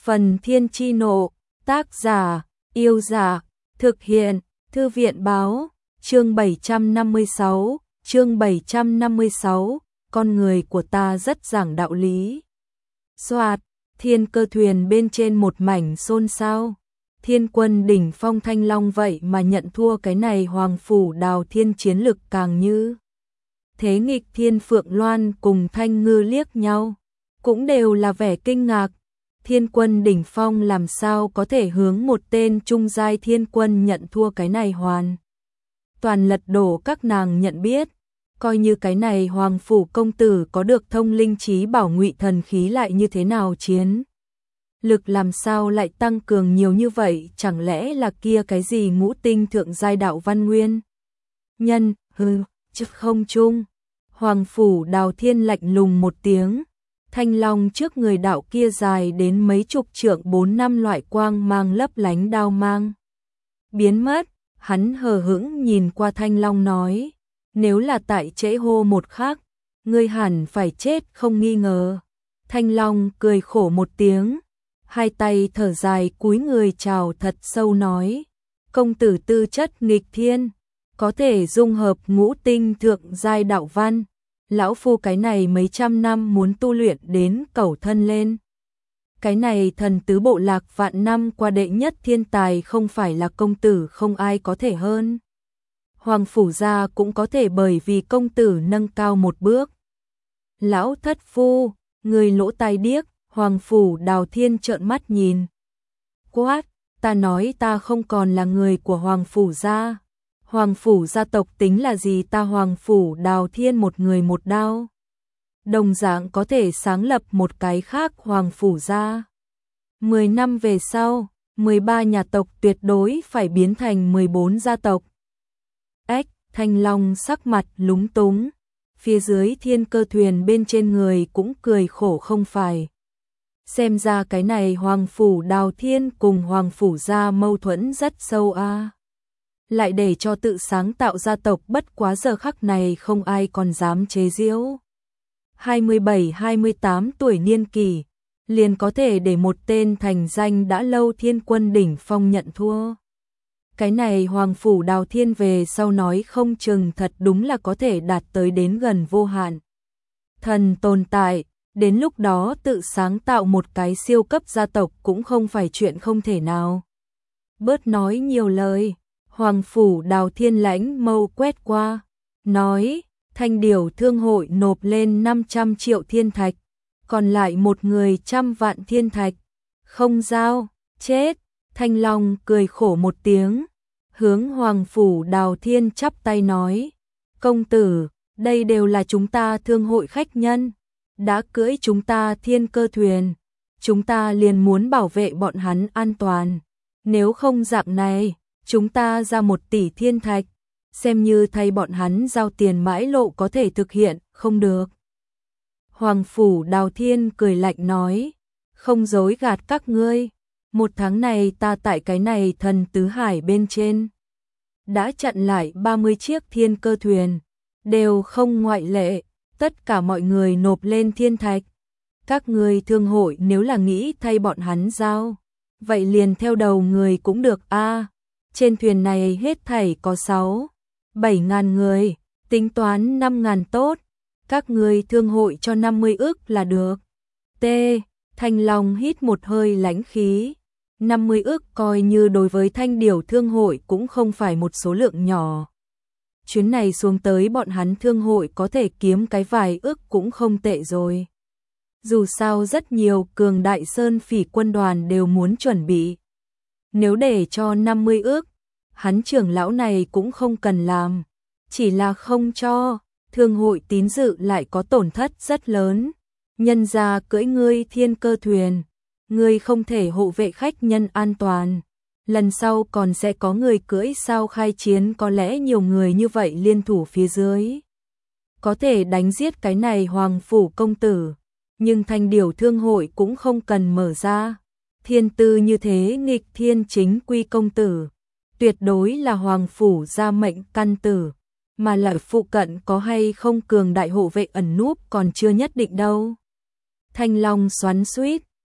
Phần Thiên Chi Nộ, tác giả, Yêu Giả, thực hiện, Thư viện Báo, chương 756, con người của ta rất giảng đạo lý. Soạt, Thiên Cơ thuyền bên trên một mảnh xôn xao. Thiên Quân đỉnh phong Thanh Long vậy mà nhận thua cái này Hoàng Phủ Đào Thiên chiến lực càng như thế nghịch. Thiên Phượng Loan cùng Thanh Ngư liếc nhau, cũng đều là vẻ kinh ngạc. Thiên Quân đỉnh phong làm sao có thể hướng một tên trung giai thiên quân nhận thua, cái này hoàn toàn lật đổ các nàng nhận biết. Coi như cái này Hoàng Phủ công tử có được thông linh trí bảo ngụy thần khí lại như thế nào, chiến lực làm sao lại tăng cường nhiều như vậy? Chẳng lẽ là kia cái gì ngũ tinh thượng giai đạo văn nguyên nhân? Chứ không chung. Hoàng Phủ Đào Thiên lạnh lùng một tiếng. Thanh long trước người đạo kia dài đến mấy chục trượng, 4-5 loại quang mang lấp lánh đao mang biến mất. Hắn hờ hững nhìn qua Thanh long nói: nếu là tại trễ hô một khắc, ngươi hẳn phải chết không nghi ngờ. Thanh long cười khổ một tiếng, hai tay thở dài cúi người chào thật sâu nói: công tử tư chất nghịch thiên, có thể dung hợp ngũ tinh thượng giai đạo văn. Lão phu cái này mấy trăm năm muốn tu luyện đến cẩu thân lên. Cái này thần tứ bộ lạc vạn năm qua đệ nhất thiên tài, không phải là công tử không ai có thể hơn. Hoàng Phủ gia cũng có thể bởi vì công tử nâng cao một bước. Lão thất phu, người lỗ tai điếc. Hoàng Phủ Đào Thiên trợn mắt nhìn quát: ta nói ta không còn là người của Hoàng Phủ gia. Hoàng Phủ gia tộc tính là gì? Ta Hoàng Phủ Đào Thiên một người một đao, đồng dạng có thể sáng lập một cái khác Hoàng Phủ gia. 10 năm về sau, 13 nhà tộc tuyệt đối phải biến thành 14 gia tộc. Thanh long sắc mặt lúng túng. Phía dưới Thiên Cơ thuyền bên trên người cũng cười khổ không phải. Xem ra cái này Hoàng Phủ Đào Thiên cùng Hoàng Phủ gia mâu thuẫn rất sâu a. Lại để cho tự sáng tạo gia tộc, bất quá giờ khắc này không ai còn dám chế giễu. 27-28 tuổi niên kỷ, liền có thể để một tên thành danh đã lâu Thiên Quân đỉnh phong nhận thua. Cái này Hoàng Phủ Đào Thiên về sau nói không chừng thật đúng là có thể đạt tới đến gần vô hạn thần tồn tại. Đến lúc đó tự sáng tạo một cái siêu cấp gia tộc cũng không phải chuyện không thể nào. Bớt nói nhiều lời. Hoàng Phủ Đào Thiên lãnh mâu quét qua, nói: Thanh Điểu Thương hội nộp lên 500 triệu thiên thạch, còn lại một người 100 vạn thiên thạch. Không giao, chết. Thanh Long cười khổ một tiếng, hướng Hoàng Phủ Đào Thiên chắp tay nói: công tử, đây đều là chúng ta thương hội khách nhân, đã cưỡi chúng ta Thiên Cơ thuyền, chúng ta liền muốn bảo vệ bọn hắn an toàn. Nếu không dạng này, chúng ta ra 1 tỷ thiên thạch, xem như thay bọn hắn giao tiền mãi lộ có thể thực hiện, không được. Hoàng Phủ Đào Thiên cười lạnh nói: không dối gạt các ngươi, 1 tháng này ta tại cái này thần tứ hải bên trên đã chặn lại 30 chiếc Thiên Cơ thuyền, đều không ngoại lệ, tất cả mọi người nộp lên thiên thạch. Các ngươi thương hội nếu là nghĩ thay bọn hắn giao, vậy liền theo đầu người cũng được a. Trên thuyền này hết thảy có 6-7 ngàn người, tính toán 5 ngàn tốt, các ngươi thương hội cho 50 ức là được. Thanh Long hít một hơi lãnh khí. 50 ức coi như đối với Thanh Điểu Thương hội cũng không phải một số lượng nhỏ. Chuyến này xuống tới bọn hắn thương hội có thể kiếm cái vài ức cũng không tệ rồi. Dù sao rất nhiều cường đại sơn phỉ quân đoàn đều muốn chuẩn bị. Nếu để cho 50 ức, hắn trưởng lão này cũng không cần làm. Chỉ là không cho, thương hội tín dự lại có tổn thất rất lớn. Nhân ra cưỡi ngươi Thiên Cơ thuyền, ngươi không thể hộ vệ khách nhân an toàn. Lần sau còn sẽ có người cưỡi sao khai chiến, có lẽ nhiều người như vậy liên thủ phía dưới có thể đánh giết cái này Hoàng Phủ công tử. Nhưng Thanh Điểu Thương hội cũng không cần mở ra. Thiên tư như thế nghịch thiên chính quy công tử, tuyệt đối là Hoàng Phủ gia mệnh căn tử, mà lại phụ cận có hay không cường đại hộ vệ ẩn núp còn chưa nhất định đâu. Thanh Long xoắn xuýt,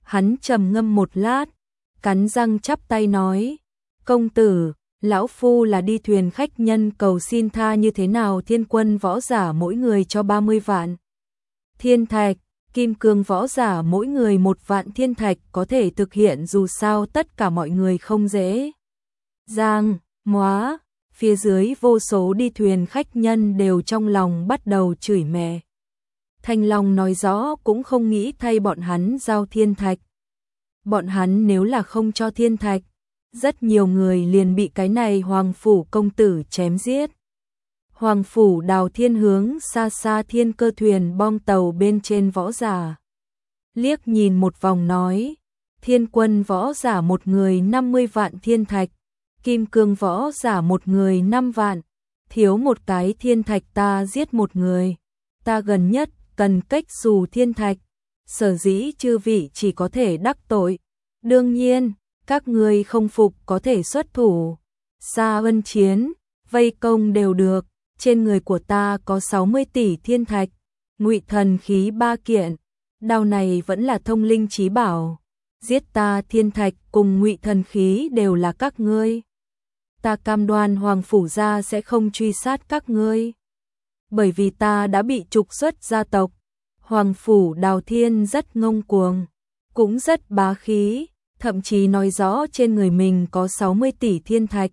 Hắn trầm ngâm một lát, cắn răng chắp tay nói, công tử, lão phu là đi thuyền khách nhân cầu xin tha như thế nào thiên quân võ giả mỗi người cho 30 vạn. Thiên thạch, kim cương võ giả mỗi người 1 vạn thiên thạch có thể thực hiện dù sao tất cả mọi người không dễ. Giang, móa, phía dưới vô số đi thuyền khách nhân đều trong lòng bắt đầu chửi mẹ. Thanh Long nói rõ cũng không nghĩ thay bọn hắn giao thiên thạch. Bọn hắn nếu là không cho thiên thạch, rất nhiều người liền bị cái này Hoàng Phủ công tử chém giết. Hoàng Phủ Đào Thiên hướng xa xa thiên cơ thuyền bong tàu bên trên võ giả. Liếc nhìn một vòng nói, thiên quân võ giả một người 50 vạn thiên thạch, kim cương võ giả một người 5 vạn, thiếu một cái thiên thạch ta giết một người, ta gần nhất cần cách xù thiên thạch, sở dĩ chư vị chỉ có thể đắc tội. Đương nhiên, các ngươi không phục có thể xuất thủ, xa ân chiến, vây công đều được, trên người của ta có 60 tỷ thiên thạch, ngụy thần khí 3 kiện, đao này vẫn là thông linh chí bảo, giết ta thiên thạch cùng ngụy thần khí đều là các ngươi. Ta cam đoan Hoàng Phủ gia sẽ không truy sát các ngươi. Bởi vì ta đã bị trục xuất gia tộc, Hoàng Phủ Đào Thiên rất ngông cuồng, cũng rất bá khí, thậm chí nói rõ trên người mình có 60 tỷ thiên thạch.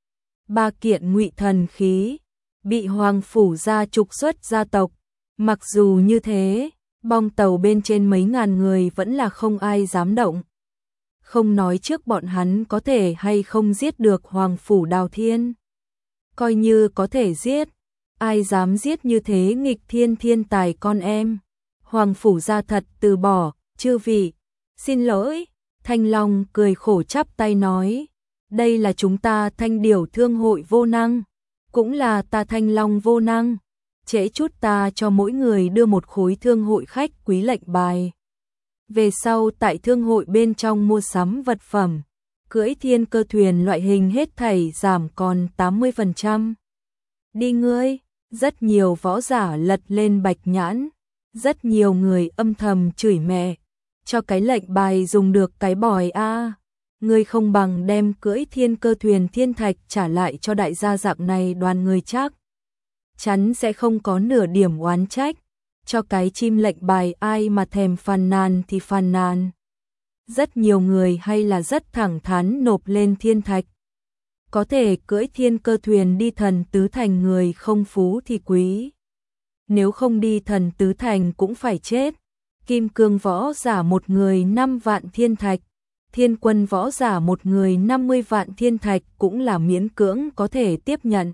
3 kiện ngụy thần khí, bị Hoàng Phủ gia trục xuất gia tộc. Mặc dù như thế, bong tàu bên trên mấy ngàn người vẫn là không ai dám động. Không nói trước bọn hắn có thể hay không giết được Hoàng Phủ Đào Thiên. Coi như có thể giết, ai dám giết như thế nghịch thiên thiên tài con em. Hoàng Phủ gia thật từ bỏ, chư vị, xin lỗi. Thanh Long cười khổ chắp tay nói, đây là chúng ta Thanh Điểu Thương hội vô năng, cũng là ta Thanh Long vô năng, trễ chút ta cho mỗi người đưa một khối thương hội khách quý lệnh bài. Về sau tại thương hội bên trong mua sắm vật phẩm, cưỡi thiên cơ thuyền loại hình hết thảy giảm còn 80%. Đi ngươi, rất nhiều võ giả lật lên bạch nhãn, rất nhiều người âm thầm chửi mẹ. Cho cái lệnh bài dùng được cái bòi a, ngươi không bằng đem cưỡi thiên cơ thuyền thiên thạch trả lại cho đại gia dạng này đoàn người chắc chắn sẽ không có nửa điểm oán trách. Cho cái chim lệnh bài ai mà thèm phàn nàn thì phàn nàn. Rất nhiều người hay là rất thẳng thắn nộp lên thiên thạch. Có thể cưỡi thiên cơ thuyền đi thần tứ thành người không phú thì quý. Nếu không đi thần tứ thành cũng phải chết. Kim cương võ giả một người 5 vạn thiên thạch, thiên quân võ giả một người 50 vạn thiên thạch cũng là miễn cưỡng có thể tiếp nhận.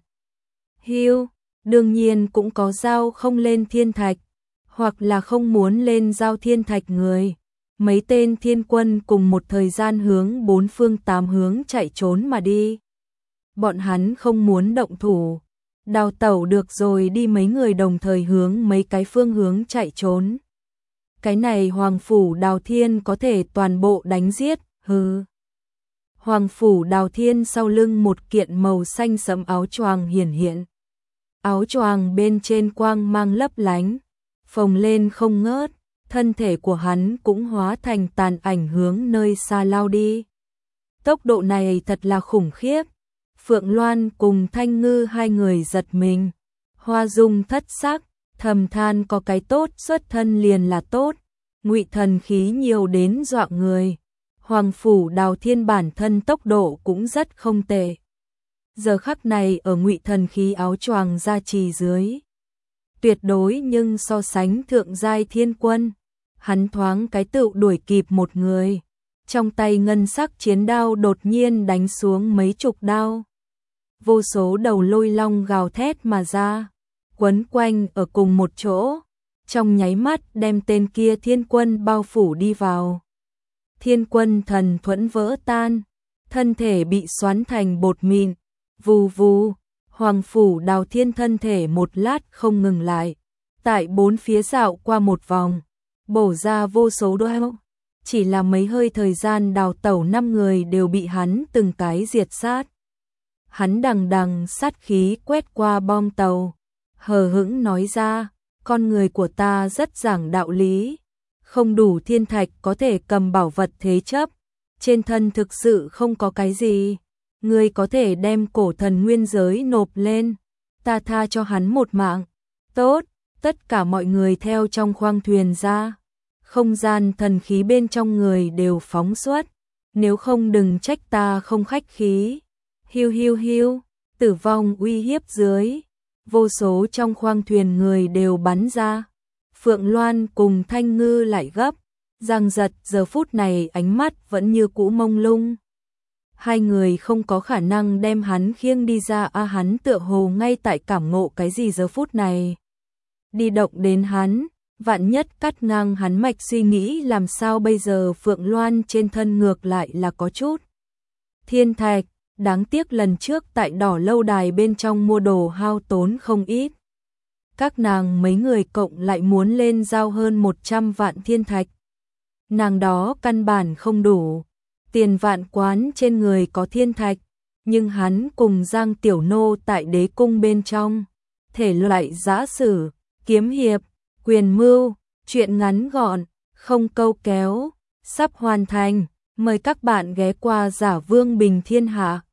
Hưu, đương nhiên cũng có giao không lên thiên thạch, hoặc là không muốn lên giao thiên thạch người. Mấy tên thiên quân cùng một thời gian hướng 4 phương 8 hướng chạy trốn mà đi. Bọn hắn không muốn động thủ, đào tẩu được rồi đi, mấy người đồng thời hướng mấy cái phương hướng chạy trốn. Cái này Hoàng Phủ Đào Thiên có thể toàn bộ đánh giết, hừ. Hoàng Phủ Đào Thiên sau lưng một kiện màu xanh sẫm áo choàng hiển hiện. Áo choàng bên trên quang mang lấp lánh, phồng lên không ngớt, thân thể của hắn cũng hóa thành tàn ảnh hướng nơi xa lao đi. Tốc độ này thật là khủng khiếp. Phượng Loan cùng Thanh Ngư hai người giật mình, hoa dung thất sắc, thầm than có cái tốt xuất thân liền là tốt, ngụy thần khí nhiều đến dọa người. Hoàng Phủ Đào Thiên bản thân tốc độ cũng rất không tệ. Giờ khắc này ở ngụy thần khí áo choàng gia trì dưới, tuyệt đối nhưng so sánh thượng giai thiên quân, hắn thoáng cái tựu đuổi kịp một người. Trong tay ngân sắc chiến đao đột nhiên đánh xuống mấy chục đao. Vô số đầu lôi long gào thét mà ra, quấn quanh ở cùng một chỗ, trong nháy mắt đem tên kia thiên quân bao phủ đi vào. Thiên quân thần thuẫn vỡ tan, thân thể bị xoắn thành bột mịn, vù vù. Hoàng Phủ Đào Thiên thân thể một lát không ngừng lại, tại bốn phía dạo qua một vòng, bổ ra vô số đao. Chỉ là mấy hơi thời gian đào tẩu 5 người đều bị hắn từng cái diệt sát. Hắn đằng đằng sát khí quét qua bom tàu, hờ hững nói ra, con người của ta rất giảng đạo lý, không đủ thiên thạch có thể cầm bảo vật thế chấp, trên thân thực sự không có cái gì. Ngươi có thể đem cổ thần nguyên giới nộp lên, ta tha cho hắn một mạng. Tốt, tất cả mọi người theo trong khoang thuyền ra. Không gian thần khí bên trong người đều phóng xuất, nếu không đừng trách ta không khách khí. Hiu hiu hiu, tử vong uy hiếp dưới, vô số trong khoang thuyền người đều bắn ra. Phượng Loan cùng Thanh Ngư lại gấp, Giang Giật giờ phút này ánh mắt vẫn như cũ mông lung. Hai người không có khả năng đem hắn khiêng đi ra, hắn tựa hồ ngay tại cảm ngộ cái gì giờ phút này. Đi động đến hắn, vạn nhất cắt ngang hắn mạch suy nghĩ làm sao bây giờ. Phượng Loan trên thân ngược lại là có chút thiên thạch, đáng tiếc lần trước tại đỏ lâu đài bên trong mua đồ hao tốn không ít. Các nàng mấy người cộng lại muốn lên giao hơn 100 vạn thiên thạch. Nàng đó căn bản không đủ. Tiền Vạn Quán trên người có thiên thạch, nhưng hắn cùng Giang Tiểu Nô tại đế cung bên trong. Thể loại giã sử, kiếm hiệp, quyền mưu, chuyện ngắn gọn, không câu kéo, sắp hoàn thành. Mời các bạn ghé qua Giả Vương Bình Thiên Hạ.